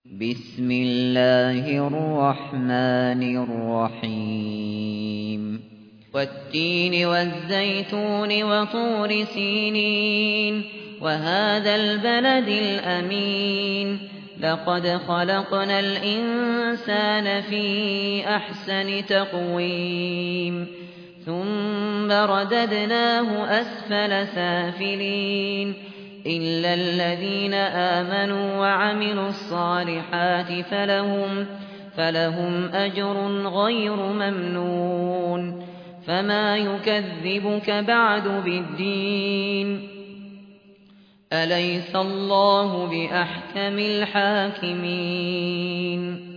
بسم الله الرحمن الرحيم والتين والزيتون وطور سينين وهذا البلد الأمين لقد خلقنا الإنسان في أحسن تقويم ثم رددناه أسفل سافلين إلا الذين آمنوا وعملوا الصالحات فلهم أجر غير ممنون فما يكذبك بعد بالدين أليس الله بأحكم الحاكمين